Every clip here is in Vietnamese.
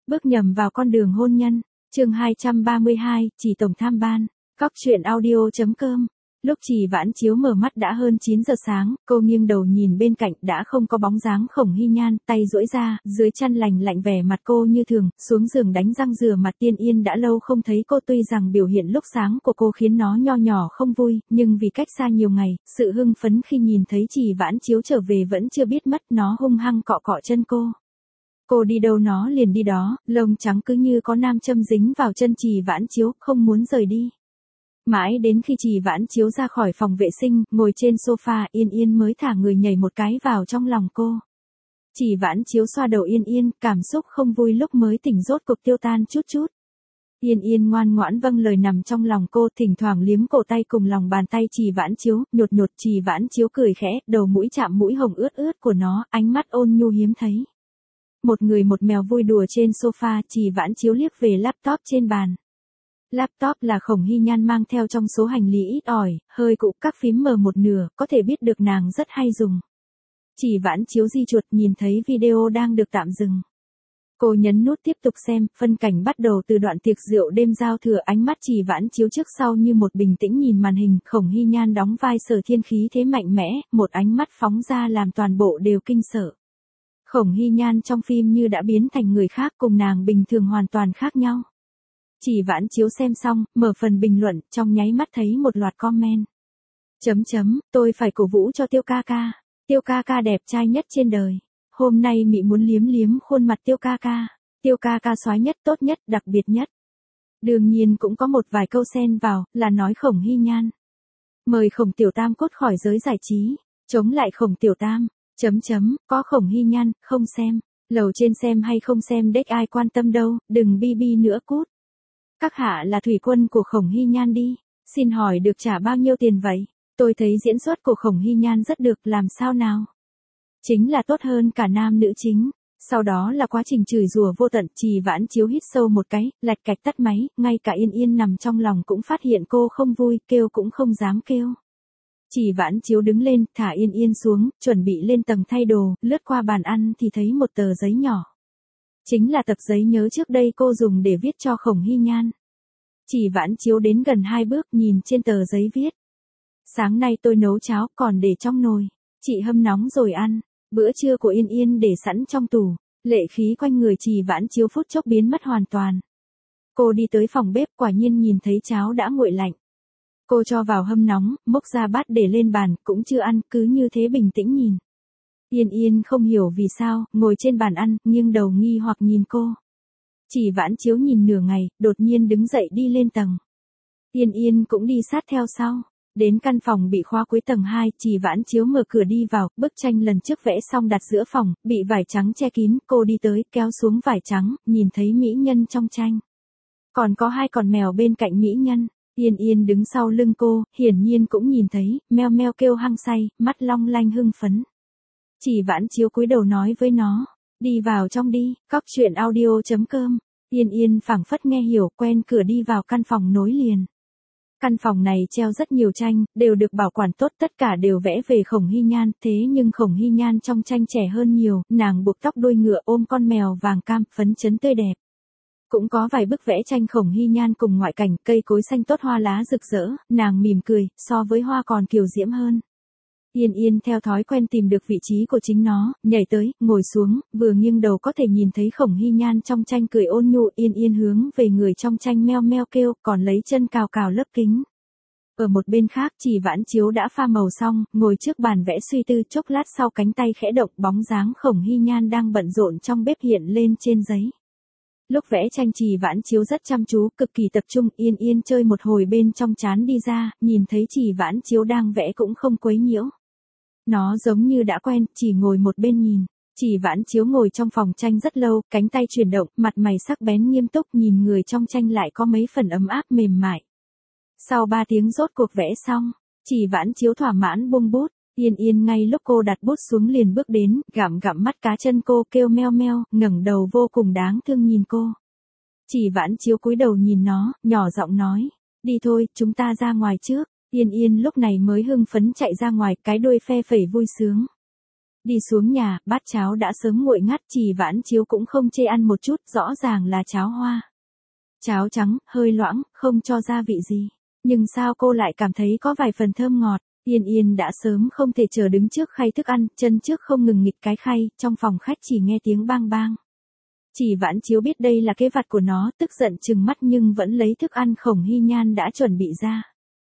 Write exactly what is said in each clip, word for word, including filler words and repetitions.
Bước nhầm vào con đường hôn nhân. Chương hai trăm ba mươi hai, Chỉ tổng tham ban. Cóc truyện audio chấm com. Lúc Trì Vãn Chiếu mở mắt đã hơn chín giờ sáng, cô nghiêng đầu nhìn bên cạnh đã không có bóng dáng Khổng Hy Nhan, tay duỗi ra, dưới chăn lành lạnh vẻ mặt cô như thường, xuống giường đánh răng rửa mặt. Tiên Yên đã lâu không thấy cô, tuy rằng biểu hiện lúc sáng của cô khiến nó nho nhỏ không vui, nhưng vì cách xa nhiều ngày, sự hưng phấn khi nhìn thấy Trì Vãn Chiếu trở về vẫn chưa biết mất, nó hung hăng cọ cọ chân cô. Cô đi đâu nó liền đi đó, lông trắng cứ như có nam châm dính vào chân Trì Vãn Chiếu, không muốn rời đi. Mãi đến khi Trì Vãn Chiếu ra khỏi phòng vệ sinh, ngồi trên sofa, Yên Yên mới thả người nhảy một cái vào trong lòng cô. Trì Vãn Chiếu xoa đầu Yên Yên, cảm xúc không vui lúc mới tỉnh rốt cuộc tiêu tan chút chút. Yên Yên ngoan ngoãn vâng lời nằm trong lòng cô, thỉnh thoảng liếm cổ tay cùng lòng bàn tay Trì Vãn Chiếu, nhột nhột. Trì Vãn Chiếu cười khẽ, đầu mũi chạm mũi hồng ướt ướt của nó, ánh mắt ôn nhu hiếm thấy. Một người một mèo vui đùa trên sofa, Trì Vãn Chiếu liếc về laptop trên bàn. Laptop là Khổng Hy Nhan mang theo trong số hành lý ít ỏi, hơi cũ, các phím mờ một nửa, có thể biết được nàng rất hay dùng. Trì Vãn Chiếu di chuột nhìn thấy video đang được tạm dừng. Cô nhấn nút tiếp tục xem, phân cảnh bắt đầu từ đoạn tiệc rượu đêm giao thừa. Ánh mắt Trì Vãn Chiếu trước sau như một bình tĩnh nhìn màn hình. Khổng Hy Nhan đóng vai Sở Thiên khí thế mạnh mẽ, một ánh mắt phóng ra làm toàn bộ đều kinh sợ. Khổng Hy Nhan trong phim như đã biến thành người khác, cùng nàng bình thường hoàn toàn khác nhau. Trì Vãn Chiếu xem xong, mở phần bình luận, trong nháy mắt thấy một loạt comment. Chấm chấm, tôi phải cổ vũ cho Tiêu ca ca. Tiêu ca ca đẹp trai nhất trên đời. Hôm nay mị muốn liếm liếm khuôn mặt Tiêu ca ca. Tiêu ca ca soái nhất, tốt nhất, đặc biệt nhất. Đương nhiên cũng có một vài câu xen vào, là nói Khổng Hy Nhan. Mời Khổng Tiểu Tam cút khỏi giới giải trí. Chống lại Khổng Tiểu Tam. Chấm chấm, có Khổng Hy Nhan, không xem. Lầu trên xem hay không xem đếch ai quan tâm đâu, đừng bi bi nữa cút. Các hạ là thủy quân của Khổng Hy Nhan đi, xin hỏi được trả bao nhiêu tiền vậy? Tôi thấy diễn xuất của Khổng Hy Nhan rất được, làm sao nào? Chính là tốt hơn cả nam nữ chính. Sau đó là quá trình chửi rủa vô tận. Trì Vãn Chiếu hít sâu một cái, lạch cạch tắt máy, ngay cả Yên Yên nằm trong lòng cũng phát hiện cô không vui, kêu cũng không dám kêu. Trì Vãn Chiếu đứng lên, thả Yên Yên xuống, chuẩn bị lên tầng thay đồ, lướt qua bàn ăn thì thấy một tờ giấy nhỏ. Chính là tập giấy nhớ trước đây cô dùng để viết cho Khổng Hy Nhan. Trì Vãn Chiếu đến gần hai bước nhìn trên tờ giấy viết. Sáng nay tôi nấu cháo còn để trong nồi. Chị hâm nóng rồi ăn. Bữa trưa của Yên Yên để sẵn trong tủ. Lệ khí quanh người Trì Vãn Chiếu phút chốc biến mất hoàn toàn. Cô đi tới phòng bếp, quả nhiên nhìn thấy cháo đã nguội lạnh. Cô cho vào hâm nóng, múc ra bát để lên bàn, cũng chưa ăn, cứ như thế bình tĩnh nhìn. Yên Yên không hiểu vì sao, ngồi trên bàn ăn, nghiêng đầu nghi hoặc nhìn cô. Trì Vãn Chiếu nhìn nửa ngày, đột nhiên đứng dậy đi lên tầng. Yên Yên cũng đi sát theo sau. Đến căn phòng bị khóa cuối tầng hai, Trì Vãn Chiếu mở cửa đi vào, bức tranh lần trước vẽ xong đặt giữa phòng, bị vải trắng che kín, cô đi tới, kéo xuống vải trắng, nhìn thấy mỹ nhân trong tranh. Còn có hai con mèo bên cạnh mỹ nhân. Yên Yên đứng sau lưng cô, hiển nhiên cũng nhìn thấy, meo meo kêu hăng say, mắt long lanh hưng phấn. Trì Vãn Chiếu cúi đầu nói với nó, đi vào trong đi, cóc truyện audio chấm com. Yên Yên phảng phất nghe hiểu, quen cửa đi vào căn phòng nối liền. Căn phòng này treo rất nhiều tranh, đều được bảo quản tốt, tất cả đều vẽ về Khổng Hy Nhan, thế nhưng Khổng Hy Nhan trong tranh trẻ hơn nhiều, nàng buộc tóc đuôi ngựa, ôm con mèo vàng cam, phấn chấn tươi đẹp. Cũng có vài bức vẽ tranh Khổng Hy Nhan cùng ngoại cảnh, cây cối xanh tốt, hoa lá rực rỡ, nàng mỉm cười, so với hoa còn kiều diễm hơn. Yên Yên theo thói quen tìm được vị trí của chính nó, nhảy tới, ngồi xuống, vừa nghiêng đầu có thể nhìn thấy Khổng Hy Nhan trong tranh cười ôn nhu. Yên Yên hướng về người trong tranh meo meo kêu, còn lấy chân cào cào lớp kính. Ở một bên khác, Trì Vãn Chiếu đã pha màu xong, ngồi trước bàn vẽ suy tư, chốc lát sau cánh tay khẽ động, bóng dáng Khổng Hy Nhan đang bận rộn trong bếp hiện lên trên giấy. Lúc vẽ tranh Trì Vãn Chiếu rất chăm chú, cực kỳ tập trung. Yên Yên chơi một hồi bên trong chán đi ra, nhìn thấy Trì Vãn Chiếu đang vẽ cũng không quấy nhiễu. Nó giống như đã quen, chỉ ngồi một bên nhìn. Trì Vãn Chiếu ngồi trong phòng tranh rất lâu, cánh tay chuyển động, mặt mày sắc bén nghiêm túc, nhìn người trong tranh lại có mấy phần ấm áp mềm mại. Sau ba tiếng rốt cuộc vẽ xong, Trì Vãn Chiếu thỏa mãn buông bút. Yên Yên ngay lúc cô đặt bút xuống liền bước đến, gặm gặm mắt cá chân cô, kêu meo meo, ngẩng đầu vô cùng đáng thương nhìn cô. Trì Vãn Chiếu cúi đầu nhìn nó, nhỏ giọng nói, đi thôi, chúng ta ra ngoài trước. Yên Yên lúc này mới hưng phấn chạy ra ngoài, cái đuôi phe phẩy vui sướng. Đi xuống nhà, bát cháo đã sớm nguội ngắt, Trì Vãn Chiếu cũng không chê ăn một chút, rõ ràng là cháo hoa. Cháo trắng, hơi loãng, không cho gia vị gì. Nhưng sao cô lại cảm thấy có vài phần thơm ngọt. Yên Yên đã sớm không thể chờ đứng trước khay thức ăn, chân trước không ngừng nghịch cái khay, trong phòng khách chỉ nghe tiếng bang bang. Trì Vãn Chiếu biết đây là kế vặt của nó, tức giận trừng mắt nhưng vẫn lấy thức ăn Khổng Hy Nhan đã chuẩn bị ra.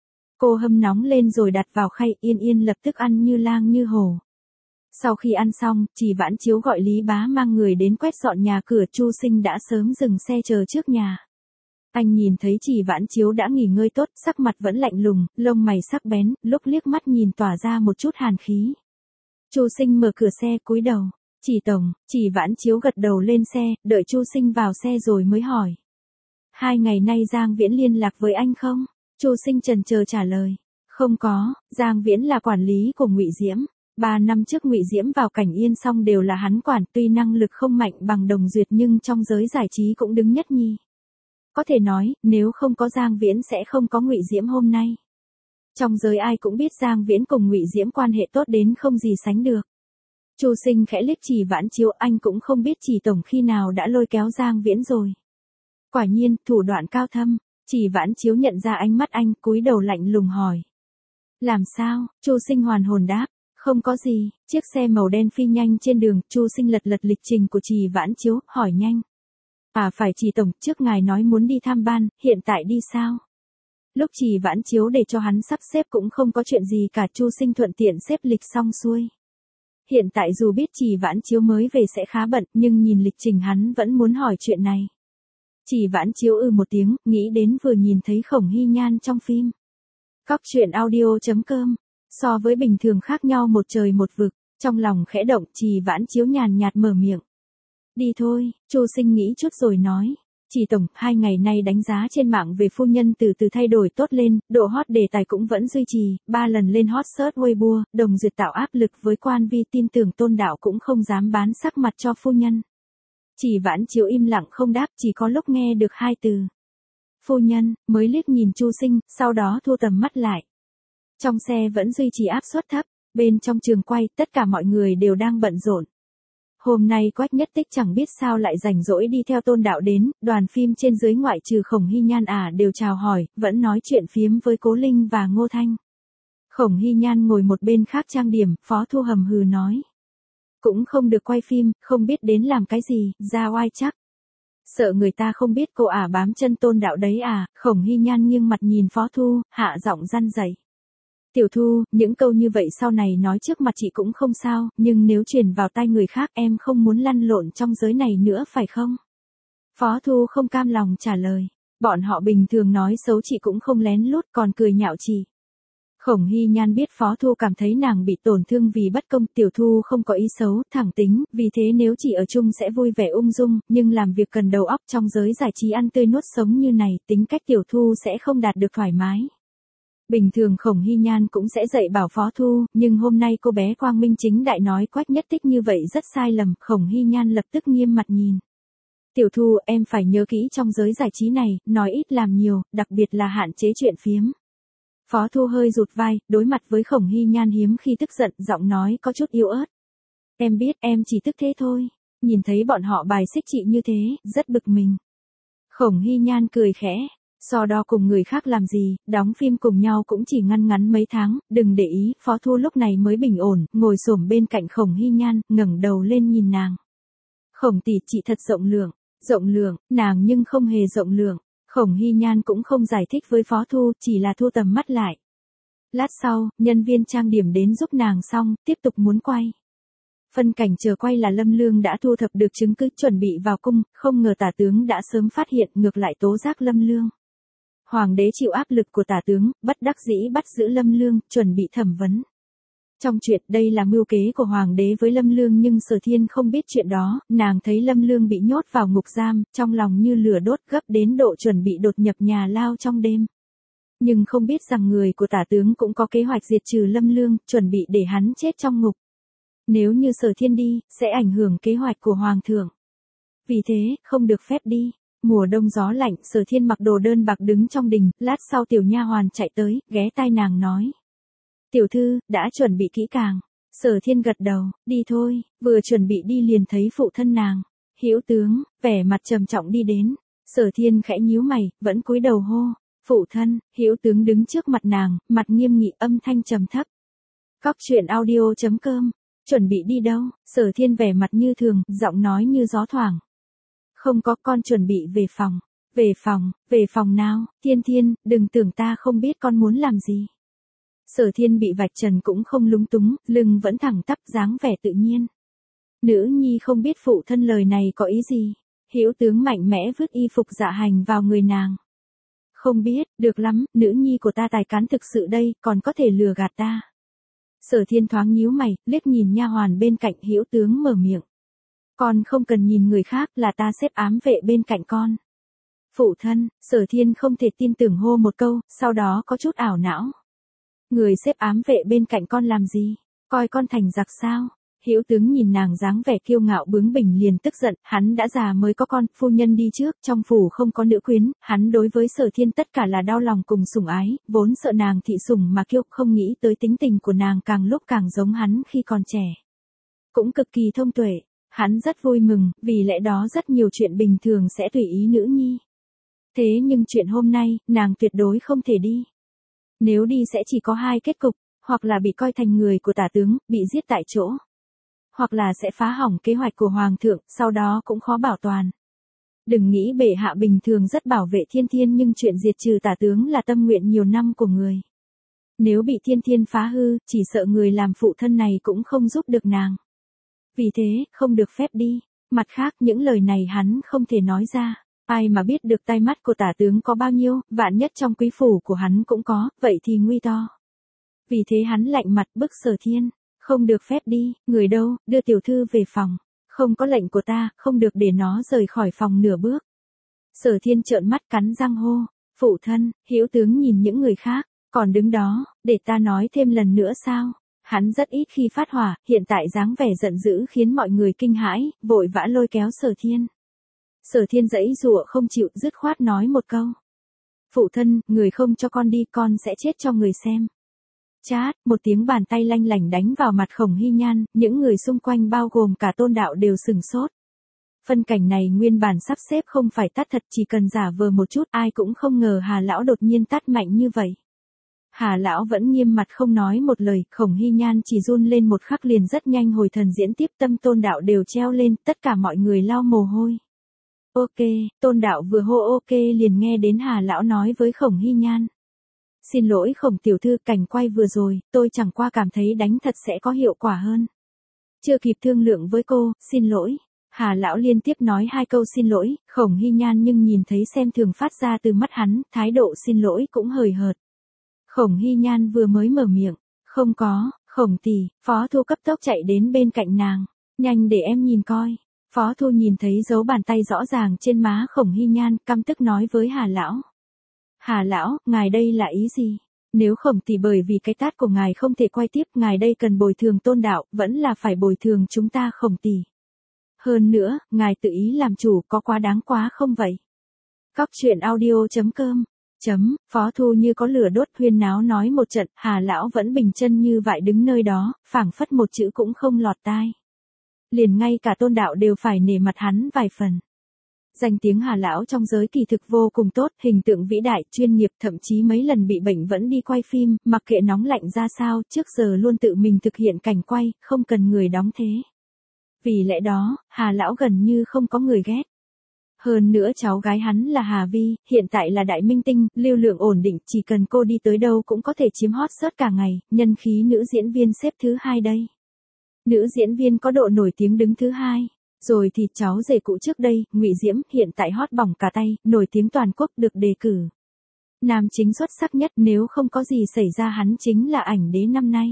Cô hâm nóng lên rồi đặt vào khay, Yên Yên lập tức ăn như lang như hổ. Sau khi ăn xong, Trì Vãn Chiếu gọi Lý Bá mang người đến quét dọn nhà cửa, Chu Sinh đã sớm dừng xe chờ trước nhà. Anh nhìn thấy Trì Vãn Chiếu đã nghỉ ngơi tốt, sắc mặt vẫn lạnh lùng, lông mày sắc bén, lúc liếc mắt nhìn tỏa ra một chút hàn khí. Chu Sinh mở cửa xe cúi đầu, "Trì tổng." Trì Vãn Chiếu gật đầu lên xe, đợi Chu Sinh vào xe rồi mới hỏi. "Hai ngày nay Giang Viễn liên lạc với anh không?" Chu Sinh chần chờ trả lời. "Không có, Giang Viễn là quản lý của Ngụy Diễm. Ba năm trước Ngụy Diễm vào Cảnh Yên xong đều là hắn quản, tuy năng lực không mạnh bằng Đồng Duyệt nhưng trong giới giải trí cũng đứng nhất nhì. Có thể nói, nếu không có Giang Viễn sẽ không có Ngụy Diễm hôm nay. Trong giới ai cũng biết Giang Viễn cùng Ngụy Diễm quan hệ tốt đến không gì sánh được." Chu Sinh khẽ liếc Trì Vãn Chiếu, anh cũng không biết Trì tổng khi nào đã lôi kéo Giang Viễn rồi. Quả nhiên, thủ đoạn cao thâm. Trì Vãn Chiếu nhận ra ánh mắt anh, cúi đầu lạnh lùng hỏi. "Làm sao?" Chu Sinh hoàn hồn đáp. "Không có gì." Chiếc xe màu đen phi nhanh trên đường, Chu Sinh lật lật lịch trình của Trì Vãn Chiếu, hỏi nhanh. "À phải Trì tổng, trước ngài nói muốn đi tham ban, hiện tại đi sao?" Lúc Trì Vãn Chiếu để cho hắn sắp xếp cũng không có chuyện gì cả, Chu Sinh thuận tiện xếp lịch xong xuôi. Hiện tại dù biết Trì Vãn Chiếu mới về sẽ khá bận, nhưng nhìn lịch trình hắn vẫn muốn hỏi chuyện này. Trì Vãn Chiếu ư một tiếng, nghĩ đến vừa nhìn thấy Khổng Hy Nhan trong phim. Cóc truyện audio chấm com. So với bình thường khác nhau một trời một vực, trong lòng khẽ động, Trì Vãn Chiếu nhàn nhạt mở miệng. "Đi thôi." Chu Sinh nghĩ chút rồi nói. "Trì tổng, hai ngày nay đánh giá trên mạng về phu nhân từ từ thay đổi tốt lên, độ hot đề tài cũng vẫn duy trì, ba lần lên hot search Weibo, Đồng Duyệt tạo áp lực với quan vi, tin tưởng Tôn Đạo cũng không dám bán sắc mặt cho phu nhân." Trì Vãn Chiếu im lặng không đáp, chỉ có lúc nghe được hai từ. "Phu nhân", mới liếc nhìn Chu Sinh, sau đó thu tầm mắt lại. Trong xe vẫn duy trì áp suất thấp, bên trong trường quay, tất cả mọi người đều đang bận rộn. Hôm nay Quách Nhất Tích chẳng biết sao lại rảnh rỗi đi theo Tôn Đạo đến, đoàn phim trên dưới ngoại trừ Khổng Hy Nhan à đều chào hỏi, vẫn nói chuyện phiếm với Cố Linh và Ngô Thanh. Khổng Hy Nhan ngồi một bên khác trang điểm, Phó Thu hầm hừ nói. "Cũng không được quay phim, không biết đến làm cái gì, ra oai chắc. Sợ người ta không biết cô ả bám chân Tôn Đạo đấy à." Khổng Hy Nhan nghiêng mặt nhìn Phó Thu, hạ giọng răn dậy. "Tiểu Thu, những câu như vậy sau này nói trước mặt chị cũng không sao, nhưng nếu truyền vào tai người khác em không muốn lăn lộn trong giới này nữa phải không?" Phó Thu không cam lòng trả lời. "Bọn họ bình thường nói xấu chị cũng không lén lút còn cười nhạo chị." Khổng Hy Nhan biết Phó Thu cảm thấy nàng bị tổn thương vì bất công, Tiểu Thu không có ý xấu, thẳng tính, vì thế nếu chị ở chung sẽ vui vẻ ung dung, nhưng làm việc cần đầu óc, trong giới giải trí ăn tươi nuốt sống như này, tính cách Tiểu Thu sẽ không đạt được thoải mái. Bình thường Khổng Hy Nhan cũng sẽ dạy bảo Phó Thu, nhưng hôm nay cô bé quang minh chính đại nói Quách Nhất Tích như vậy rất sai lầm, Khổng Hy Nhan lập tức nghiêm mặt nhìn. "Tiểu Thu, em phải nhớ kỹ trong giới giải trí này, nói ít làm nhiều, đặc biệt là hạn chế chuyện phiếm." Phó Thu hơi rụt vai, đối mặt với Khổng Hy Nhan hiếm khi tức giận, giọng nói có chút yếu ớt. "Em biết, em chỉ tức thế thôi. Nhìn thấy bọn họ bài xích chị như thế, rất bực mình." Khổng Hy Nhan cười khẽ. So đo cùng người khác làm gì, đóng phim cùng nhau cũng chỉ ngăn ngắn mấy tháng, đừng để ý. Phó Thu lúc này mới bình ổn, ngồi xổm bên cạnh Khổng Hy Nhan, ngẩng đầu lên nhìn nàng. "Khổng tỷ, chị thật rộng lượng." Rộng lượng, nàng nhưng không hề rộng lượng. Khổng Hy Nhan cũng không giải thích với Phó Thu, chỉ là thu tầm mắt lại. Lát sau, nhân viên trang điểm đến giúp nàng xong, tiếp tục muốn quay. Phân cảnh chờ quay là Lâm Lương đã thu thập được chứng cứ chuẩn bị vào cung, không ngờ tả tướng đã sớm phát hiện, ngược lại tố giác Lâm Lương. Hoàng đế chịu áp lực của tả tướng, bất đắc dĩ bắt giữ Lâm Lương, chuẩn bị thẩm vấn. Trong chuyện đây là mưu kế của Hoàng đế với Lâm Lương nhưng Sở Thiên không biết chuyện đó, nàng thấy Lâm Lương bị nhốt vào ngục giam, trong lòng như lửa đốt gấp đến độ chuẩn bị đột nhập nhà lao trong đêm. Nhưng không biết rằng người của tả tướng cũng có kế hoạch diệt trừ Lâm Lương, chuẩn bị để hắn chết trong ngục. Nếu như Sở Thiên đi, sẽ ảnh hưởng kế hoạch của Hoàng thượng. Vì thế, không được phép đi. Mùa đông gió lạnh, Sở Thiên mặc đồ đơn bạc đứng trong đình, lát sau tiểu nha hoàn chạy tới, ghé tai nàng nói. "Tiểu thư, đã chuẩn bị kỹ càng." Sở Thiên gật đầu, đi thôi, vừa chuẩn bị đi liền thấy phụ thân nàng. Hữu tướng, vẻ mặt trầm trọng đi đến. Sở Thiên khẽ nhíu mày, vẫn cúi đầu hô. Phụ thân, Hữu tướng đứng trước mặt nàng, mặt nghiêm nghị, âm thanh trầm thấp. Cóc truyện audio chấm com, chuẩn bị đi đâu? Sở Thiên vẻ mặt như thường, giọng nói như gió thoảng. Không có, con chuẩn bị về phòng. Về phòng, về phòng nào? Thiên Thiên, đừng tưởng ta không biết con muốn làm gì. Sở Thiên bị vạch trần cũng không lúng túng, lưng vẫn thẳng tắp, dáng vẻ tự nhiên. Nữ nhi không biết phụ thân lời này có ý gì. Hữu tướng mạnh mẽ vứt y phục dạ hành vào người nàng. Không biết, được lắm, nữ nhi của ta tài cán thực sự đây, còn có thể lừa gạt ta. Sở Thiên thoáng nhíu mày, liếc nhìn nha hoàn bên cạnh. Hữu tướng mở miệng. Con không cần nhìn người khác, là ta xếp ám vệ bên cạnh con. Phụ thân, Sở Thiên không thể tin tưởng hô một câu, sau đó có chút ảo não. Người xếp ám vệ bên cạnh con làm gì? Coi con thành giặc sao? Hữu tướng nhìn nàng dáng vẻ kiêu ngạo bướng bỉnh liền tức giận, hắn đã già mới có con, phu nhân đi trước, trong phủ không có nữ quyến, hắn đối với Sở Thiên tất cả là đau lòng cùng sủng ái, vốn sợ nàng thị sủng mà kiêu, không nghĩ tới tính tình của nàng càng lúc càng giống hắn khi còn trẻ. Cũng cực kỳ thông tuệ, hắn rất vui mừng, vì lẽ đó rất nhiều chuyện bình thường sẽ tùy ý nữ nhi. Thế nhưng chuyện hôm nay, nàng tuyệt đối không thể đi. Nếu đi sẽ chỉ có hai kết cục, hoặc là bị coi thành người của tả tướng, bị giết tại chỗ. Hoặc là sẽ phá hỏng kế hoạch của Hoàng thượng, sau đó cũng khó bảo toàn. Đừng nghĩ bệ hạ bình thường rất bảo vệ Thiên Thiên nhưng chuyện diệt trừ tả tướng là tâm nguyện nhiều năm của người. Nếu bị Thiên Thiên phá hư, chỉ sợ người làm phụ thân này cũng không giúp được nàng. Vì thế, không được phép đi. Mặt khác, những lời này hắn không thể nói ra. Ai mà biết được tai mắt của tả tướng có bao nhiêu, vạn nhất trong quý phủ của hắn cũng có, vậy thì nguy to. Vì thế hắn lạnh mặt bức Sở Thiên. Không được phép đi, người đâu, đưa tiểu thư về phòng. Không có lệnh của ta, không được để nó rời khỏi phòng nửa bước. Sở Thiên trợn mắt cắn răng hô. Phụ thân, Hữu tướng nhìn những người khác, còn đứng đó, để ta nói thêm lần nữa sao? Hắn rất ít khi phát hỏa, hiện tại dáng vẻ giận dữ khiến mọi người kinh hãi, vội vã lôi kéo Sở Thiên. Sở Thiên giãy giụa không chịu, dứt khoát nói một câu. Phụ thân, người không cho con đi, con sẽ chết cho người xem. Chát, một tiếng bàn tay lanh lảnh đánh vào mặt Khổng Hy Nhan, những người xung quanh bao gồm cả Tôn Đạo đều sừng sốt. Phân cảnh này nguyên bản sắp xếp không phải tát thật, chỉ cần giả vờ một chút, ai cũng không ngờ Hà lão đột nhiên tát mạnh như vậy. Hà lão vẫn nghiêm mặt không nói một lời, Khổng Hy Nhan chỉ run lên một khắc liền rất nhanh hồi thần diễn tiếp, tâm Tôn Đạo đều treo lên, tất cả mọi người lau mồ hôi. Ok, Tôn Đạo vừa hô ok liền nghe đến Hà lão nói với Khổng Hy Nhan. Xin lỗi Khổng tiểu thư, cảnh quay vừa rồi, tôi chẳng qua cảm thấy đánh thật sẽ có hiệu quả hơn. Chưa kịp thương lượng với cô, xin lỗi. Hà lão liên tiếp nói hai câu xin lỗi, Khổng Hy Nhan nhưng nhìn thấy xem thường phát ra từ mắt hắn, thái độ xin lỗi cũng hời hợt. Khổng Hy Nhan vừa mới mở miệng, không có, Khổng tỷ, Phó Thu cấp tốc chạy đến bên cạnh nàng, nhanh để em nhìn coi. Phó Thu nhìn thấy dấu bàn tay rõ ràng trên má Khổng Hy Nhan, căm tức nói với Hà lão. Hà lão, ngài đây là ý gì? Nếu Khổng tỷ bởi vì cái tát của ngài không thể quay tiếp, ngài đây cần bồi thường Tôn Đạo, vẫn là phải bồi thường chúng ta Khổng tỷ. Hơn nữa, ngài tự ý làm chủ có quá đáng quá không vậy? Cóc truyện audio chấm com Chấm, Phó Thu như có lửa đốt huyên náo nói một trận, Hà lão vẫn bình chân như vậy đứng nơi đó, phảng phất một chữ cũng không lọt tai. Liền ngay cả Tôn Đạo đều phải nể mặt hắn vài phần. Danh tiếng Hà lão trong giới kỳ thực vô cùng tốt, hình tượng vĩ đại, chuyên nghiệp, thậm chí mấy lần bị bệnh vẫn đi quay phim, mặc kệ nóng lạnh ra sao, trước giờ luôn tự mình thực hiện cảnh quay, không cần người đóng thế. Vì lẽ đó, Hà lão gần như không có người ghét. Hơn nữa cháu gái hắn là Hà Vi, hiện tại là đại minh tinh, lưu lượng ổn định, chỉ cần cô đi tới đâu cũng có thể chiếm hot search cả ngày, nhân khí nữ diễn viên xếp thứ hai đây. Nữ diễn viên có độ nổi tiếng đứng thứ hai. Rồi thì cháu rể cũ trước đây, Ngụy Diễm, hiện tại hot bỏng cả tay, nổi tiếng toàn quốc, được đề cử. Nam chính xuất sắc nhất, nếu không có gì xảy ra hắn chính là ảnh đế năm nay.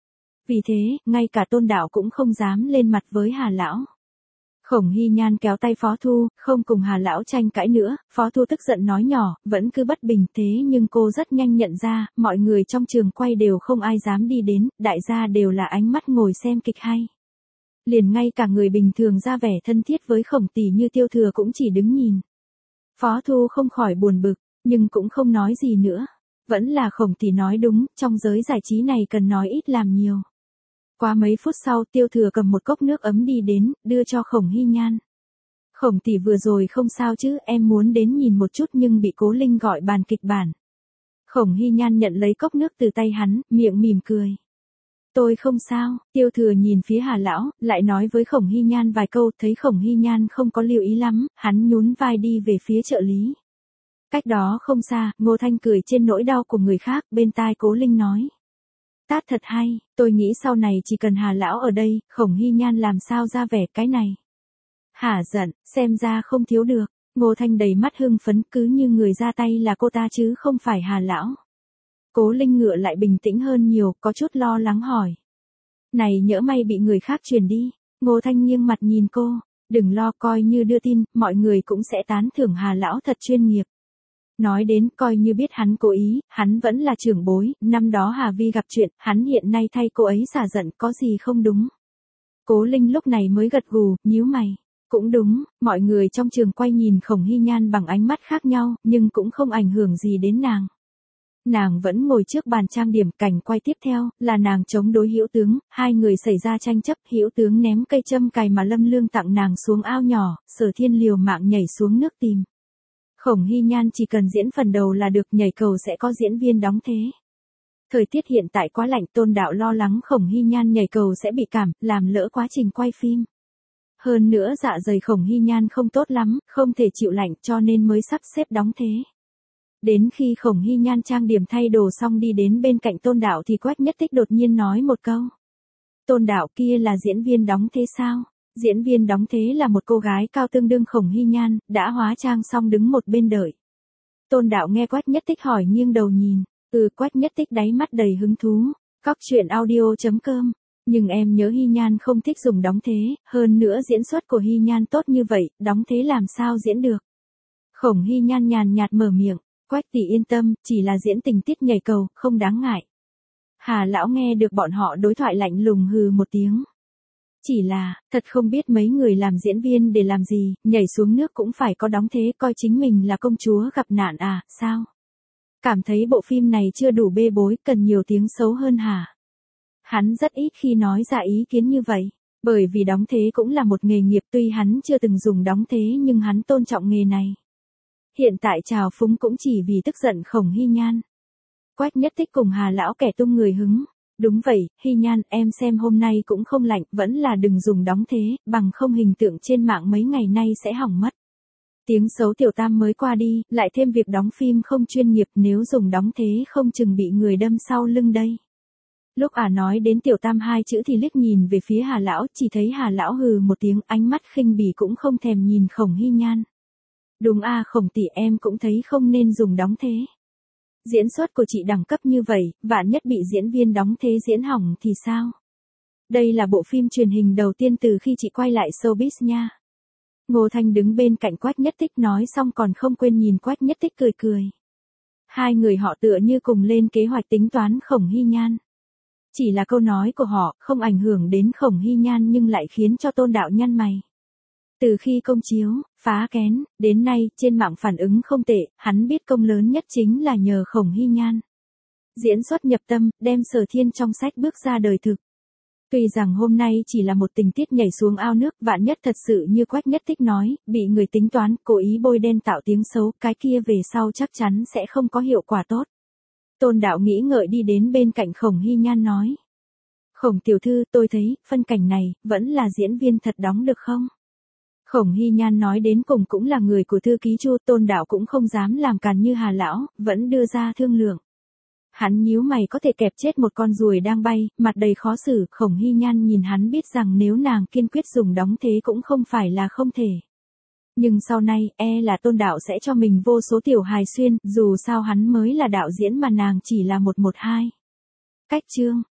Vì thế, ngay cả Tôn Đạo cũng không dám lên mặt với Hà lão. Khổng Hy Nhan kéo tay Phó Thu, không cùng Hà lão tranh cãi nữa, Phó Thu tức giận nói nhỏ, vẫn cứ bất bình, thế nhưng cô rất nhanh nhận ra, mọi người trong trường quay đều không ai dám đi đến, đại gia đều là ánh mắt ngồi xem kịch hay. Liền ngay cả người bình thường ra vẻ thân thiết với Khổng tỷ như Tiêu Thừa cũng chỉ đứng nhìn. Phó Thu không khỏi buồn bực, nhưng cũng không nói gì nữa. Vẫn là Khổng tỷ nói đúng, trong giới giải trí này cần nói ít làm nhiều. Qua mấy phút sau Tiêu Thừa cầm một cốc nước ấm đi đến, đưa cho Khổng Hy Nhan. Khổng tỷ vừa rồi không sao chứ, em muốn đến nhìn một chút nhưng bị Cố Linh gọi bàn kịch bản. Khổng Hy Nhan nhận lấy cốc nước từ tay hắn, miệng mỉm cười. Tôi không sao. Tiêu Thừa nhìn phía Hà lão, lại nói với Khổng Hy Nhan vài câu, thấy Khổng Hy Nhan không có lưu ý lắm, hắn nhún vai đi về phía trợ lý. Cách đó không xa, Ngô Thanh cười trên nỗi đau của người khác, bên tai Cố Linh nói. Tát thật hay, tôi nghĩ sau này chỉ cần Hà lão ở đây, Khổng Hy Nhan làm sao ra vẻ cái này. Hả giận, xem ra không thiếu được. Ngô Thanh đầy mắt hưng phấn, cứ như người ra tay là cô ta chứ không phải Hà lão. Cố Linh ngựa lại bình tĩnh hơn nhiều, có chút lo lắng hỏi. Này nhỡ may bị người khác truyền đi. Ngô Thanh nghiêng mặt nhìn cô, đừng lo, coi như đưa tin, mọi người cũng sẽ tán thưởng Hà lão thật chuyên nghiệp. Nói đến, coi như biết hắn cố ý, hắn vẫn là trưởng bối, năm đó Hà Vi gặp chuyện, hắn hiện nay thay cô ấy xả giận, có gì không đúng. Cố Linh lúc này mới gật gù, nhíu mày. Cũng đúng, mọi người trong trường quay nhìn Khổng Hy Nhan bằng ánh mắt khác nhau, nhưng cũng không ảnh hưởng gì đến nàng. Nàng vẫn ngồi trước bàn trang điểm, cảnh quay tiếp theo, là nàng chống đối Hữu Tướng, hai người xảy ra tranh chấp, Hữu Tướng ném cây châm cài mà Lâm Lương tặng nàng xuống ao nhỏ, Sở Thiên liều mạng nhảy xuống nước tìm. Khổng Hy Nhan chỉ cần diễn phần đầu là được, nhảy cầu sẽ có diễn viên đóng thế. Thời tiết hiện tại quá lạnh, Tôn Đạo lo lắng Khổng Hy Nhan nhảy cầu sẽ bị cảm, làm lỡ quá trình quay phim. Hơn nữa dạ dày Khổng Hy Nhan không tốt lắm, không thể chịu lạnh cho nên mới sắp xếp đóng thế. Đến khi Khổng Hy Nhan trang điểm thay đồ xong đi đến bên cạnh Tôn Đạo thì Quách Nhất Tích đột nhiên nói một câu. Tôn Đạo kia là diễn viên đóng thế sao? Diễn viên đóng thế là một cô gái cao tương đương Khổng Hy Nhan, đã hóa trang xong đứng một bên đợi. Tôn Đạo nghe Quách Nhất Tích hỏi nghiêng đầu nhìn, ừ Quách Nhất Tích đáy mắt đầy hứng thú. Cóc truyện audio chấm com. Nhưng em nhớ Hy Nhan không thích dùng đóng thế, hơn nữa diễn xuất của Hy Nhan tốt như vậy, đóng thế làm sao diễn được. Khổng Hy Nhan nhàn nhạt mở miệng, Quách tỷ yên tâm, chỉ là diễn tình tiết nhảy cầu, không đáng ngại. Hà lão nghe được bọn họ đối thoại lạnh lùng hừ một tiếng. Chỉ là, thật không biết mấy người làm diễn viên để làm gì, nhảy xuống nước cũng phải có đóng thế, coi chính mình là công chúa gặp nạn à, sao? Cảm thấy bộ phim này chưa đủ bê bối, cần nhiều tiếng xấu hơn hả? Hắn rất ít khi nói ra ý kiến như vậy, bởi vì đóng thế cũng là một nghề nghiệp, tuy hắn chưa từng dùng đóng thế nhưng hắn tôn trọng nghề này. Hiện tại trào phúng cũng chỉ vì tức giận Khổng Hy Nhan. Quách Nhất Tích cùng Hà lão kẻ tung người hứng. Đúng vậy, Hy Nhan, em xem hôm nay cũng không lạnh, vẫn là đừng dùng đóng thế, bằng không hình tượng trên mạng mấy ngày nay sẽ hỏng mất. Tiếng xấu Tiểu Tam mới qua đi, lại thêm việc đóng phim không chuyên nghiệp, nếu dùng đóng thế không chừng bị người đâm sau lưng đây. Lúc ả à nói đến Tiểu Tam hai chữ thì liếc nhìn về phía Hà lão, chỉ thấy Hà lão hừ một tiếng, ánh mắt khinh bỉ cũng không thèm nhìn Khổng Hy Nhan. Đúng à, Khổng tỷ, em cũng thấy không nên dùng đóng thế. Diễn xuất của chị đẳng cấp như vậy, vạn nhất bị diễn viên đóng thế diễn hỏng thì sao? Đây là bộ phim truyền hình đầu tiên từ khi chị quay lại showbiz nha. Ngô Thanh đứng bên cạnh Quách Nhất Tích nói xong còn không quên nhìn Quách Nhất Tích cười cười. Hai người họ tựa như cùng lên kế hoạch tính toán Khổng Hy Nhan. Chỉ là câu nói của họ không ảnh hưởng đến Khổng Hy Nhan nhưng lại khiến cho Tôn Đạo nhăn mày. Từ khi công chiếu, phá kén, đến nay, trên mạng phản ứng không tệ, hắn biết công lớn nhất chính là nhờ Khổng Hy Nhan. Diễn xuất nhập tâm, đem Sở Thiên trong sách bước ra đời thực. Tuy rằng hôm nay chỉ là một tình tiết nhảy xuống ao nước, vạn nhất thật sự như Quách Nhất Tích nói, bị người tính toán, cố ý bôi đen tạo tiếng xấu, cái kia về sau chắc chắn sẽ không có hiệu quả tốt. Tôn Đạo nghĩ ngợi đi đến bên cạnh Khổng Hy Nhan nói. Khổng tiểu thư, tôi thấy, phân cảnh này, vẫn là diễn viên thật đóng được không? Khổng Hy Nhan nói đến cùng cũng là người của thư ký Chu, Tôn Đạo cũng không dám làm càn như Hà lão, vẫn đưa ra thương lượng. Hắn nhíu mày có thể kẹp chết một con ruồi đang bay, mặt đầy khó xử, Khổng Hy Nhan nhìn hắn biết rằng nếu nàng kiên quyết dùng đóng thế cũng không phải là không thể. Nhưng sau này, e là Tôn Đạo sẽ cho mình vô số tiểu hài xuyên, dù sao hắn mới là đạo diễn mà nàng chỉ là một một hai. Cách chương